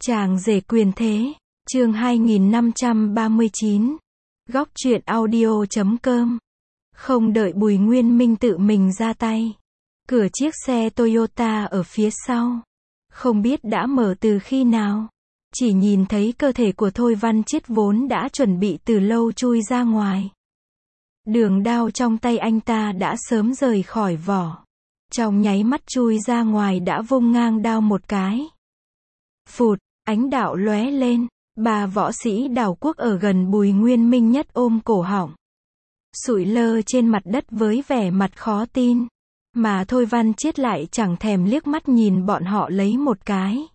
Chàng rể quyền thế, chương 2539. Góc truyện audio.com. Không đợi Bùi Nguyên Minh tự mình ra tay. Cửa chiếc xe Toyota ở phía sau. Không biết đã mở từ khi nào. Chỉ nhìn thấy cơ thể của Thôi Văn Chiết vốn đã chuẩn bị từ lâu chui ra ngoài. Đường đao trong tay anh ta đã sớm rời khỏi vỏ. Trong nháy mắt chui ra ngoài đã vung ngang đao một cái. Phụt, ánh đạo lóe lên, ba võ sĩ đảo quốc ở gần Bùi Nguyên Minh nhất ôm cổ họng. Sụi lơ trên mặt đất với vẻ mặt khó tin. Mà Thôi Văn Chiết lại chẳng thèm liếc mắt nhìn bọn họ lấy một cái.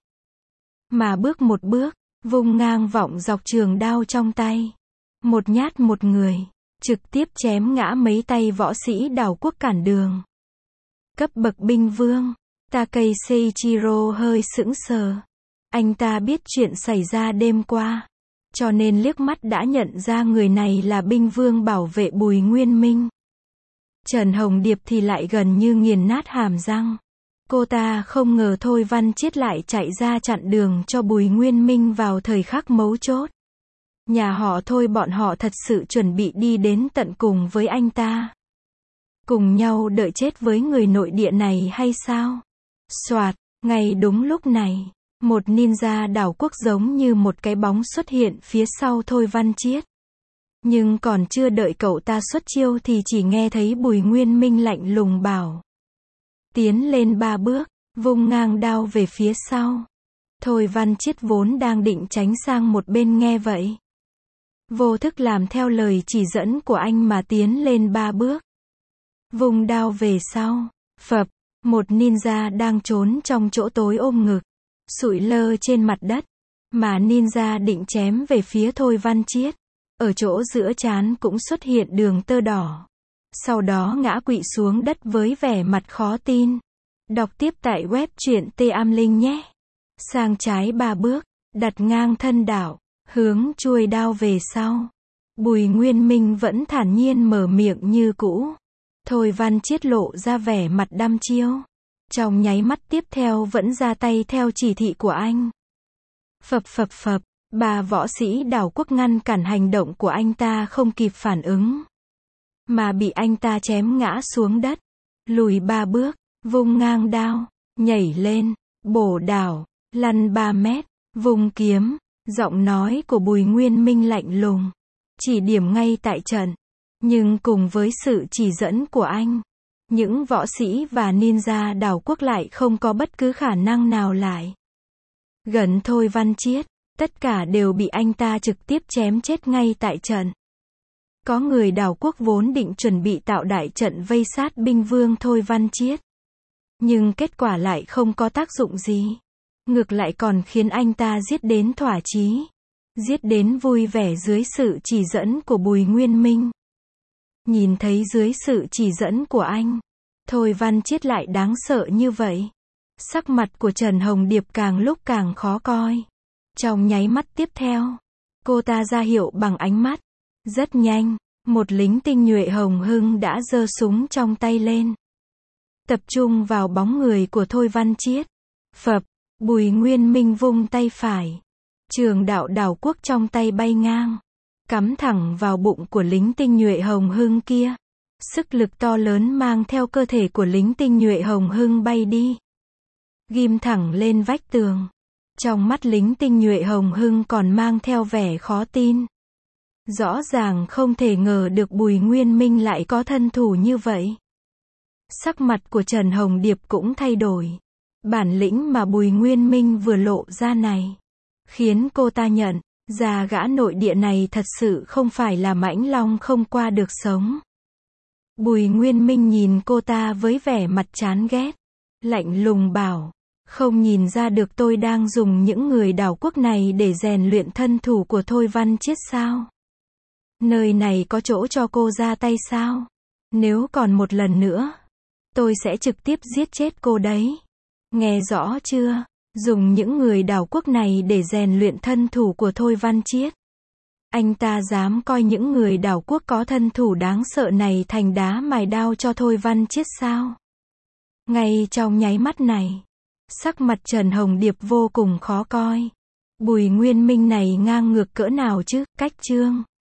Mà bước một bước, vung ngang vọng dọc trường đao trong tay. Một nhát một người, trực tiếp chém ngã mấy tay võ sĩ đảo quốc cản đường. Cấp bậc binh vương, Takei Seiichiro hơi sững sờ. Anh ta biết chuyện xảy ra đêm qua, cho nên liếc mắt đã nhận ra người này là binh vương bảo vệ Bùi Nguyên Minh. Trần Hồng Điệp thì lại gần như nghiền nát hàm răng. Cô ta không ngờ Thôi Văn Chiết lại chạy ra chặn đường cho Bùi Nguyên Minh vào thời khắc mấu chốt. Nhà họ Thôi bọn họ thật sự chuẩn bị đi đến tận cùng với anh ta. Cùng nhau đợi chết với người nội địa này hay sao? Soạt, ngay đúng lúc này, một ninja đảo quốc giống như một cái bóng xuất hiện phía sau Thôi Văn Chiết. Nhưng còn chưa đợi cậu ta xuất chiêu thì chỉ nghe thấy Bùi Nguyên Minh lạnh lùng bảo. Tiến lên 3 bước, vung ngang đao về phía sau. Thôi Văn Chiết vốn đang định tránh sang một bên nghe vậy. Vô thức làm theo lời chỉ dẫn của anh mà tiến lên 3 bước. Vung đao về sau, phập, một ninja đang trốn trong chỗ tối ôm ngực, sụi lơ trên mặt đất, mà ninja định chém về phía Thôi Văn Chiết. Ở chỗ giữa trán cũng xuất hiện đường tơ đỏ. Sau đó ngã quỵ xuống đất với vẻ mặt khó tin. Đọc tiếp tại web truyện T-Am-Linh nhé. Sang trái 3 bước, đặt ngang thân đảo, hướng chuôi đao về sau. Bùi Nguyên Minh vẫn thản nhiên mở miệng như cũ. Thôi Văn Chiết lộ ra vẻ mặt đăm chiêu. Trong nháy mắt tiếp theo vẫn ra tay theo chỉ thị của anh. Phập phập phập, ba võ sĩ đảo quốc ngăn cản hành động của anh ta không kịp phản ứng. Mà bị anh ta chém ngã xuống đất. Lùi 3 bước, vung ngang đao, nhảy lên, bổ đảo, lăn 3 mét, vung kiếm. Giọng nói của Bùi Nguyên Minh lạnh lùng. Chỉ điểm ngay tại trận. Nhưng cùng với sự chỉ dẫn của anh, những võ sĩ và ninja đảo quốc lại không có bất cứ khả năng nào lại gần Thôi Văn Chiết. Tất cả đều bị anh ta trực tiếp chém chết ngay tại trận. Có người đảo quốc vốn định chuẩn bị tạo đại trận vây sát binh vương Thôi Văn Chiết. Nhưng kết quả lại không có tác dụng gì. Ngược lại còn khiến anh ta giết đến thỏa chí. Giết đến vui vẻ dưới sự chỉ dẫn của Bùi Nguyên Minh. Nhìn thấy dưới sự chỉ dẫn của anh, Thôi Văn Chiết lại đáng sợ như vậy. Sắc mặt của Trần Hồng Điệp càng lúc càng khó coi. Trong nháy mắt tiếp theo, cô ta ra hiệu bằng ánh mắt. Rất nhanh, một lính tinh nhuệ hồng hưng đã giơ súng trong tay lên. Tập trung vào bóng người của Thôi Văn Chiết. Phập, Bùi Nguyên Minh vung tay phải. Trường đạo đảo quốc trong tay bay ngang. Cắm thẳng vào bụng của lính tinh nhuệ hồng hưng kia. Sức lực to lớn mang theo cơ thể của lính tinh nhuệ hồng hưng bay đi. Ghim thẳng lên vách tường. Trong mắt lính tinh nhuệ hồng hưng còn mang theo vẻ khó tin. Rõ ràng không thể ngờ được Bùi Nguyên Minh lại có thân thủ như vậy. Sắc mặt của Trần Hồng Điệp cũng thay đổi. Bản lĩnh mà Bùi Nguyên Minh vừa lộ ra này, khiến cô ta nhận ra gã nội địa này thật sự không phải là mãnh long không qua được sống. Bùi Nguyên Minh nhìn cô ta với vẻ mặt chán ghét. Lạnh lùng bảo. Không nhìn ra được tôi đang dùng những người đảo quốc này để rèn luyện thân thủ của Thôi Văn Chiết sao? Nơi này có chỗ cho cô ra tay sao? Nếu còn một lần nữa, tôi sẽ trực tiếp giết chết cô đấy. Nghe rõ chưa? Dùng những người đảo quốc này để rèn luyện thân thủ của Thôi Văn Chiết. Anh ta dám coi những người đảo quốc có thân thủ đáng sợ này thành đá mài đao cho Thôi Văn Chiết sao? Ngay trong nháy mắt này, sắc mặt Trần Hồng Điệp vô cùng khó coi. Bùi Nguyên Minh này ngang ngược cỡ nào chứ, cách chương.